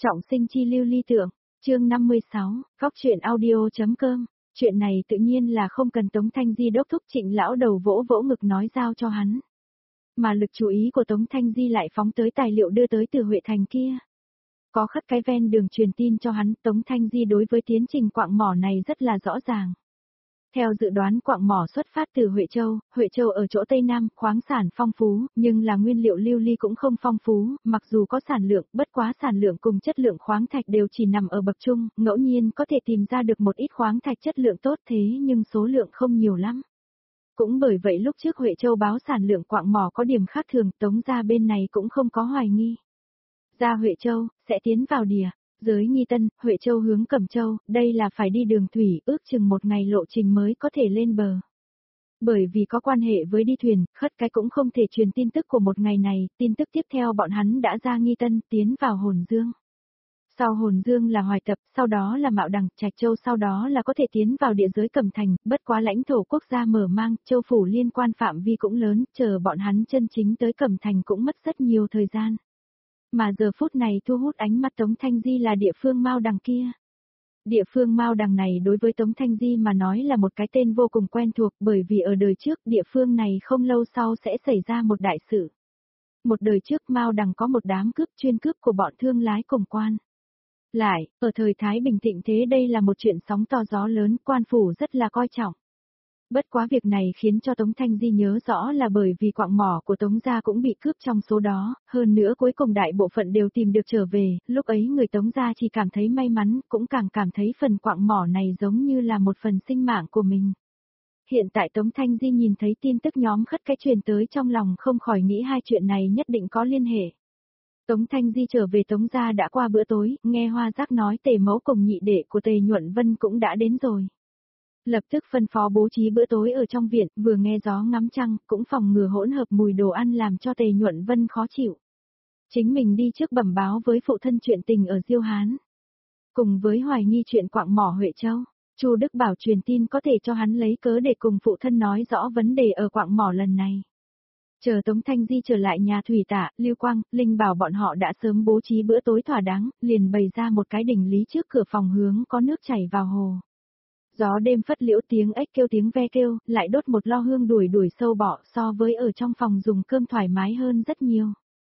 Trọng sinh chi lưu ly tượng, chương 56, góc truyện audio.com, chuyện này tự nhiên là không cần Tống Thanh Di đốc thúc Trịnh lão đầu vỗ vỗ ngực nói giao cho hắn. Mà lực chú ý của Tống Thanh Di lại phóng tới tài liệu đưa tới từ Huệ Thành kia. Có khất cái ven đường truyền tin cho hắn, Tống Thanh Di đối với tiến trình quạng mỏ này rất là rõ ràng. Theo dự đoán quạng mỏ xuất phát từ Huệ Châu ở chỗ Tây Nam, khoáng sản phong phú, nhưng là nguyên liệu lưu ly cũng không phong phú, mặc dù có sản lượng, bất quá sản lượng cùng chất lượng khoáng thạch đều chỉ nằm ở bậc trung, ngẫu nhiên có thể tìm ra được một ít khoáng thạch chất lượng tốt thế nhưng số lượng không nhiều lắm. Cũng bởi vậy lúc trước Huệ Châu báo sản lượng quạng mỏ có điểm khác thường, Tống gia bên này cũng không có hoài nghi. Ra Huệ Châu, sẽ tiến vào đìa. Giới Nghi Tân, Huệ Châu hướng Cẩm Châu, đây là phải đi đường thủy, ước chừng một ngày lộ trình mới có thể lên bờ. Bởi vì có quan hệ với đi thuyền, khất cái cũng không thể truyền tin tức của một ngày này, tin tức tiếp theo bọn hắn đã ra Nghi Tân, tiến vào Hồn Dương. Sau Hồn Dương là Hoài Tập, sau đó là Mạo Đằng, Trạch Châu, sau đó là có thể tiến vào địa giới Cẩm Thành, bất quá lãnh thổ quốc gia mở mang, châu phủ liên quan phạm vi cũng lớn, chờ bọn hắn chân chính tới Cẩm Thành cũng mất rất nhiều thời gian. Mà giờ phút này thu hút ánh mắt Tống Thanh Di là địa phương Mao Đằng kia. Địa phương Mao Đằng này đối với Tống Thanh Di mà nói là một cái tên vô cùng quen thuộc bởi vì ở đời trước địa phương này không lâu sau sẽ xảy ra một đại sự. Một đời trước Mao Đằng có một đám cướp chuyên cướp của bọn thương lái cùng quan. Lại, ở thời Thái Bình thịnh thế đây là một chuyện sóng to gió lớn, quan phủ rất là coi trọng. Bất quá việc này khiến cho Tống Thanh Di nhớ rõ là bởi vì quạng mỏ của Tống gia cũng bị cướp trong số đó, hơn nữa cuối cùng đại bộ phận đều tìm được trở về, lúc ấy người Tống gia chỉ cảm thấy may mắn, cũng càng cảm thấy phần quạng mỏ này giống như là một phần sinh mạng của mình. Hiện tại Tống Thanh Di nhìn thấy tin tức nhóm khất cái truyền tới trong lòng không khỏi nghĩ hai chuyện này nhất định có liên hệ. Tống Thanh Di trở về Tống gia đã qua bữa tối, nghe Hoa Giác nói Tề mẫu cùng nhị đệ của Tề Nhuận Vân cũng đã đến rồi. Lập tức phân phó bố trí bữa tối ở trong viện, vừa nghe gió ngắm trăng, cũng phòng ngừa hỗn hợp mùi đồ ăn làm cho Tề Nhuận Vân khó chịu. Chính mình đi trước bẩm báo với phụ thân chuyện tình ở Diêu Hán. Cùng với hoài nghi chuyện quạng mỏ Huệ Châu, Chu Đức Bảo truyền tin có thể cho hắn lấy cớ để cùng phụ thân nói rõ vấn đề ở quạng mỏ lần này. Chờ Tống Thanh Di trở lại nhà Thủy Tạ, Lưu Quang, Linh Bảo bọn họ đã sớm bố trí bữa tối thỏa đáng, liền bày ra một cái đỉnh lý trước cửa phòng hướng có nước chảy vào hồ. Gió đêm phất liễu tiếng ếch kêu tiếng ve kêu, lại đốt một lo hương đuổi sâu bọ so với ở trong phòng dùng cơm thoải mái hơn rất nhiều.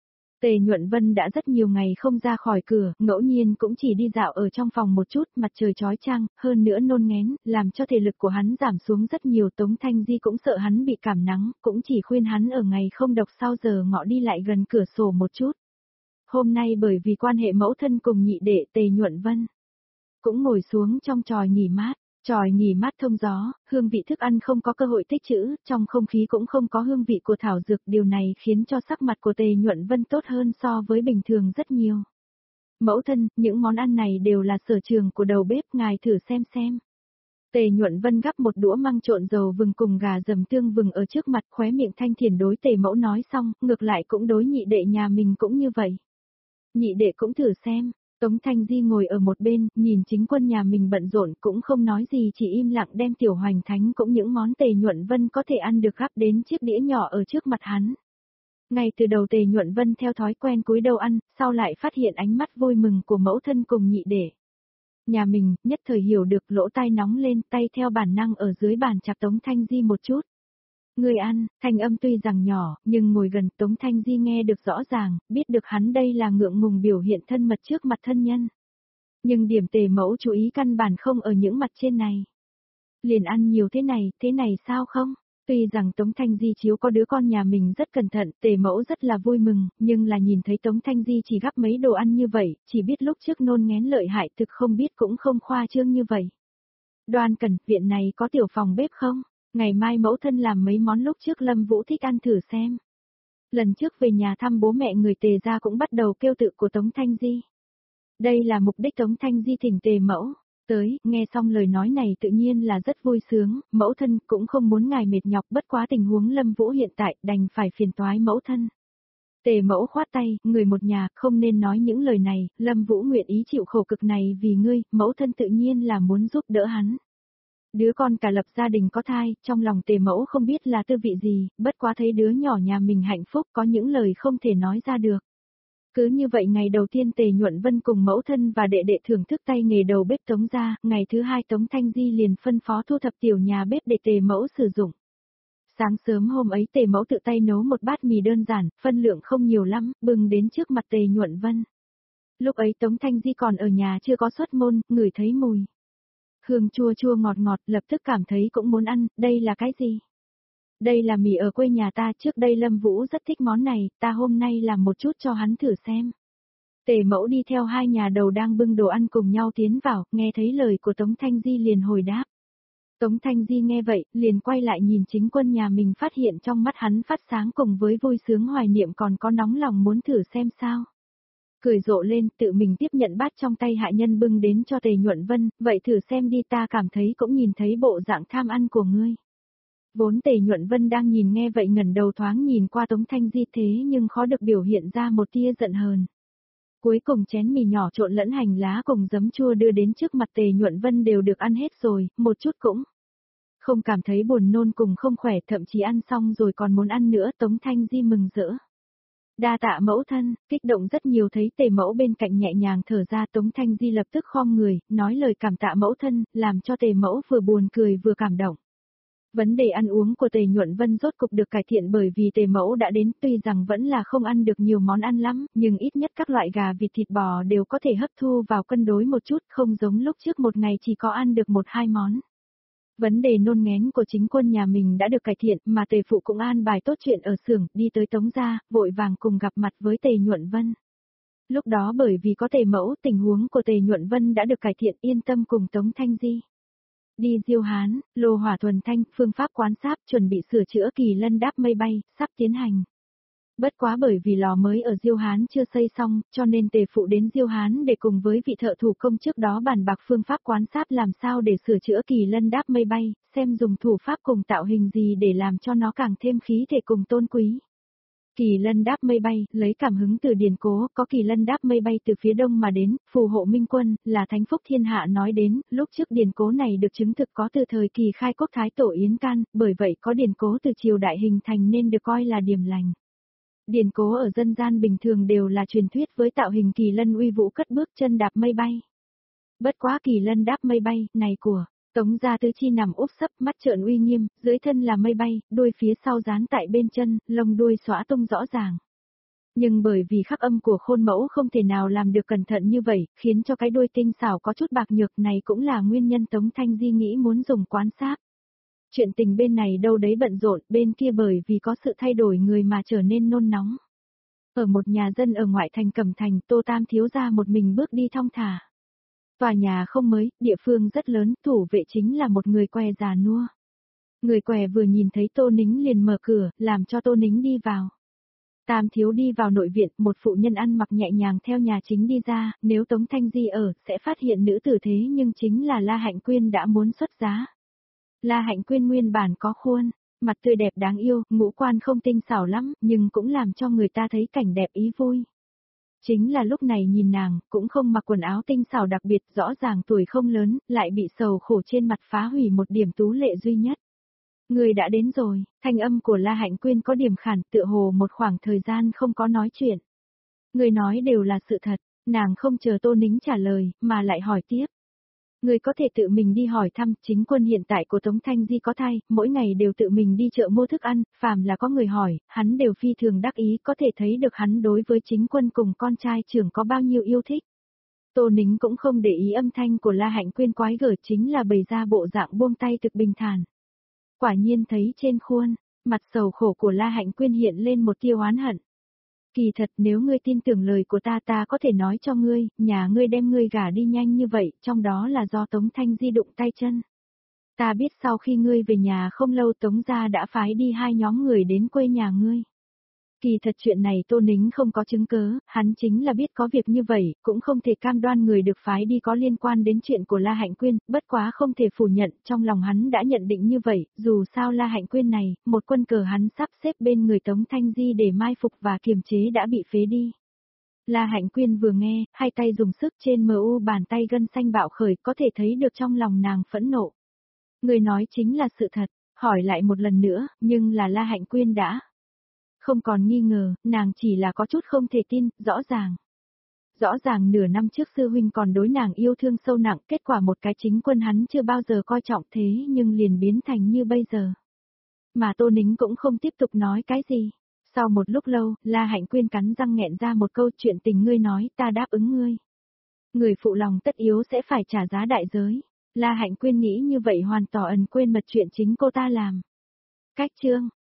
Tề Nhuận Vân đã rất nhiều ngày không ra khỏi cửa, ngẫu nhiên cũng chỉ đi dạo ở trong phòng một chút, mặt trời chói chang, hơn nữa nôn ngén, làm cho thể lực của hắn giảm xuống rất nhiều. Tống Thanh Di cũng sợ hắn bị cảm nắng, cũng chỉ khuyên hắn ở ngày không độc sau giờ ngọ đi lại gần cửa sổ một chút. Hôm nay bởi vì quan hệ mẫu thân cùng nhị đệ Tề Nhuận Vân, cũng ngồi xuống trong chòi nghỉ mát. Chòi nghỉ mát thông gió, hương vị thức ăn không có cơ hội tích trữ, trong không khí cũng không có hương vị của thảo dược, điều này khiến cho sắc mặt của Tề Nhuận Vân tốt hơn so với bình thường rất nhiều. Mẫu thân, những món ăn này đều là sở trường của đầu bếp, ngài thử xem. Tề Nhuận Vân gắp một đũa măng trộn dầu vừng cùng gà dầm tương vừng ở trước mặt, khóe miệng thanh thiền đối Tề mẫu nói xong, ngược lại cũng đối nhị đệ nhà mình cũng như vậy. Nhị đệ cũng thử xem. Tống Thanh Di ngồi ở một bên, nhìn chính quân nhà mình bận rộn cũng không nói gì, chỉ im lặng đem tiểu hoành thánh cũng những món Tề Nhuận Vân có thể ăn được gắp đến chiếc đĩa nhỏ ở trước mặt hắn. Ngay từ đầu Tề Nhuận Vân theo thói quen cúi đầu ăn, sau lại phát hiện ánh mắt vui mừng của mẫu thân cùng nhị đệ. Nhà mình, nhất thời hiểu được, lỗ tai nóng lên, tay theo bản năng ở dưới bàn chặt Tống Thanh Di một chút. Người ăn, thanh âm tuy rằng nhỏ, nhưng ngồi gần Tống Thanh Di nghe được rõ ràng, biết được hắn đây là ngượng ngùng biểu hiện thân mật trước mặt thân nhân. Nhưng điểm Tề mẫu chú ý căn bản không ở những mặt trên này. Liền ăn nhiều thế này sao không? Tuy rằng Tống Thanh Di chiếu có đứa con nhà mình rất cẩn thận, Tề mẫu rất là vui mừng, nhưng là nhìn thấy Tống Thanh Di chỉ gắp mấy đồ ăn như vậy, chỉ biết lúc trước nôn ngén lợi hại thực không biết cũng không khoa trương như vậy. Đoan Cẩn, viện này có tiểu phòng bếp không? Ngày mai mẫu thân làm mấy món lúc trước Lâm Vũ thích ăn thử xem. Lần trước về nhà thăm bố mẹ người Tề gia cũng bắt đầu kêu tự của Tống Thanh Di. Đây là mục đích Tống Thanh Di thỉnh Tề mẫu. Tới, nghe xong lời nói này tự nhiên là rất vui sướng, mẫu thân cũng không muốn ngài mệt nhọc, bất quá tình huống Lâm Vũ hiện tại đành phải phiền toái mẫu thân. Tề mẫu khoát tay, người một nhà không nên nói những lời này, Lâm Vũ nguyện ý chịu khổ cực này vì ngươi, mẫu thân tự nhiên là muốn giúp đỡ hắn. Đứa con cả lập gia đình có thai, trong lòng Tề mẫu không biết là tư vị gì, bất quá thấy đứa nhỏ nhà mình hạnh phúc có những lời không thể nói ra được. Cứ như vậy ngày đầu tiên Tề Nhuận Vân cùng mẫu thân và đệ đệ thưởng thức tay nghề đầu bếp Tống gia, ngày thứ hai Tống Thanh Di liền phân phó thu thập tiểu nhà bếp để Tề mẫu sử dụng. Sáng sớm hôm ấy Tề mẫu tự tay nấu một bát mì đơn giản, phân lượng không nhiều lắm, bưng đến trước mặt Tề Nhuận Vân. Lúc ấy Tống Thanh Di còn ở nhà chưa có xuất môn, ngửi thấy mùi hương chua chua ngọt ngọt, lập tức cảm thấy cũng muốn ăn, đây là cái gì? Đây là mì ở quê nhà ta, trước đây Lâm Vũ rất thích món này, ta hôm nay làm một chút cho hắn thử xem. Tề mẫu đi theo hai nhà đầu đang bưng đồ ăn cùng nhau tiến vào, nghe thấy lời của Tống Thanh Di liền hồi đáp. Tống Thanh Di nghe vậy, liền quay lại nhìn Chính Quân nhà mình, phát hiện trong mắt hắn phát sáng cùng với vui sướng hoài niệm, còn có nóng lòng muốn thử xem sao. Cười rộ lên, tự mình tiếp nhận bát trong tay hạ nhân bưng đến cho Tề Nhuận Vân, vậy thử xem đi, ta cảm thấy cũng nhìn thấy bộ dạng tham ăn của ngươi. Vốn Tề Nhuận Vân đang nhìn nghe vậy ngẩng đầu thoáng nhìn qua Tống Thanh Di, thế nhưng khó được biểu hiện ra một tia giận hờn. Cuối cùng chén mì nhỏ trộn lẫn hành lá cùng giấm chua đưa đến trước mặt Tề Nhuận Vân đều được ăn hết rồi, một chút cũng không cảm thấy buồn nôn cùng không khỏe, thậm chí ăn xong rồi còn muốn ăn nữa. Tống Thanh Di mừng rỡ. Đa tạ mẫu thân, kích động rất nhiều, thấy Tề mẫu bên cạnh nhẹ nhàng thở ra, Tống Thanh Di lập tức khom người, nói lời cảm tạ mẫu thân, làm cho Tề mẫu vừa buồn cười vừa cảm động. Vấn đề ăn uống của Tề Nhuận Vân rốt cục được cải thiện bởi vì Tề mẫu đã đến, tuy rằng vẫn là không ăn được nhiều món ăn lắm, nhưng ít nhất các loại gà vịt thịt bò đều có thể hấp thu vào cân đối một chút, không giống lúc trước một ngày chỉ có ăn được 1-2 món. Vấn đề nôn nghén của Chính Quân nhà mình đã được cải thiện, mà Tề phụ cũng an bài tốt chuyện ở xưởng, đi tới Tống gia, vội vàng cùng gặp mặt với Tề Nhuận Vân. Lúc đó bởi vì có Tề mẫu, tình huống của Tề Nhuận Vân đã được cải thiện, yên tâm cùng Tống Thanh Di đi Diêu Hán, lô hỏa thuần thanh, phương pháp quán sáp, chuẩn bị sửa chữa Kỳ Lân đáp mây bay, sắp tiến hành. Bất quá bởi vì lò mới ở Diêu Hán chưa xây xong, cho nên Tề phụ đến Diêu Hán để cùng với vị thợ thủ công trước đó bàn bạc phương pháp quán sáp làm sao để sửa chữa Kỳ Lân đáp mây bay, xem dùng thủ pháp cùng tạo hình gì để làm cho nó càng thêm khí thể cùng tôn quý. Kỳ Lân đáp mây bay, lấy cảm hứng từ điển cố, có Kỳ Lân đáp mây bay từ phía đông mà đến, phù hộ minh quân, là thánh phúc thiên hạ nói đến, lúc trước điển cố này được chứng thực có từ thời kỳ khai quốc thái tổ Yến Can, bởi vậy có điển cố từ triều đại hình thành nên được coi là điểm lành. Điển cố ở dân gian bình thường đều là truyền thuyết với tạo hình Kỳ Lân uy vũ cất bước chân đạp mây bay. Bất quá Kỳ Lân đáp mây bay, này của Tống gia tứ chi nằm úp sấp, mắt trợn uy nghiêm, dưới thân là mây bay, đuôi phía sau dán tại bên chân, lông đuôi xõa tung rõ ràng. Nhưng bởi vì khắc âm của khôn mẫu không thể nào làm được cẩn thận như vậy, khiến cho cái đuôi tinh xảo có chút bạc nhược, này cũng là nguyên nhân Tống Thanh Di nghĩ muốn dùng quán sáp. Chuyện tình bên này đâu đấy bận rộn, bên kia bởi vì có sự thay đổi người mà trở nên nôn nóng. Ở một nhà dân ở ngoại thành Cẩm Thành, Tô Tam thiếu gia một mình bước đi thong thả. Tòa nhà không mới, địa phương rất lớn, thủ vệ chính là một người què già nua. Người què vừa nhìn thấy Tô Nính liền mở cửa, làm cho Tô Nính đi vào. Tam thiếu đi vào nội viện, một phụ nhân ăn mặc nhẹ nhàng theo nhà chính đi ra, nếu Tống Thanh Di ở, sẽ phát hiện nữ tử thế nhưng chính là La Hạnh Quyên đã muốn xuất giá. La Hạnh Quyên nguyên bản có khuôn, mặt tươi đẹp đáng yêu, ngũ quan không tinh xảo lắm, nhưng cũng làm cho người ta thấy cảnh đẹp ý vui. Chính là lúc này nhìn nàng, cũng không mặc quần áo tinh xảo đặc biệt, rõ ràng tuổi không lớn, lại bị sầu khổ trên mặt phá hủy một điểm tú lệ duy nhất. Người đã đến rồi, thanh âm của La Hạnh Quyên có điểm khản, tựa hồ một khoảng thời gian không có nói chuyện. Người nói đều là sự thật, nàng không chờ Tô Nính trả lời, mà lại hỏi tiếp. Người có thể tự mình đi hỏi thăm, Chính Quân hiện tại của Tống Thanh Di có thai, mỗi ngày đều tự mình đi chợ mua thức ăn, phàm là có người hỏi, hắn đều phi thường đắc ý, có thể thấy được hắn đối với Chính Quân cùng con trai trưởng có bao nhiêu yêu thích. Tô Nính cũng không để ý âm thanh của La Hạnh Quyên quái gở, chính là bày ra bộ dạng buông tay thực bình thản. Quả nhiên thấy trên khuôn, mặt sầu khổ của La Hạnh Quyên hiện lên một tia oán hận. Kỳ thật nếu ngươi tin tưởng lời của ta có thể nói cho ngươi, nhà ngươi đem ngươi gả đi nhanh như vậy, trong đó là do Tống Thanh Di đụng tay chân. Ta biết sau khi ngươi về nhà không lâu Tống gia đã phái đi 2 nhóm người đến quê nhà ngươi. Kỳ thật chuyện này Tô Nính không có chứng cớ, hắn chính là biết có việc như vậy, cũng không thể cam đoan người được phái đi có liên quan đến chuyện của La Hạnh Quyên, bất quá không thể phủ nhận, trong lòng hắn đã nhận định như vậy, dù sao La Hạnh Quyên này, một quân cờ hắn sắp xếp bên người Tống Thanh Di để mai phục và kiềm chế đã bị phế đi. La Hạnh Quyên vừa nghe, hai tay dùng sức trên mu bàn tay gân xanh bạo khởi, có thể thấy được trong lòng nàng phẫn nộ. Người nói chính là sự thật, hỏi lại một lần nữa, nhưng là La Hạnh Quyên đã Không còn nghi ngờ, nàng chỉ là có chút không thể tin, Rõ ràng nửa năm trước sư huynh còn đối nàng yêu thương sâu nặng, kết quả một cái chính quân hắn chưa bao giờ coi trọng thế nhưng liền biến thành như bây giờ. Mà Tô Nính cũng không tiếp tục nói cái gì. Sau một lúc lâu, La Hạnh Quyên cắn răng nghẹn ra một câu chuyện tình ngươi nói, ta đáp ứng ngươi. Người phụ lòng tất yếu sẽ phải trả giá đại giới. La Hạnh Quyên nghĩ như vậy hoàn toàn quên mật chuyện chính cô ta làm. Cách chương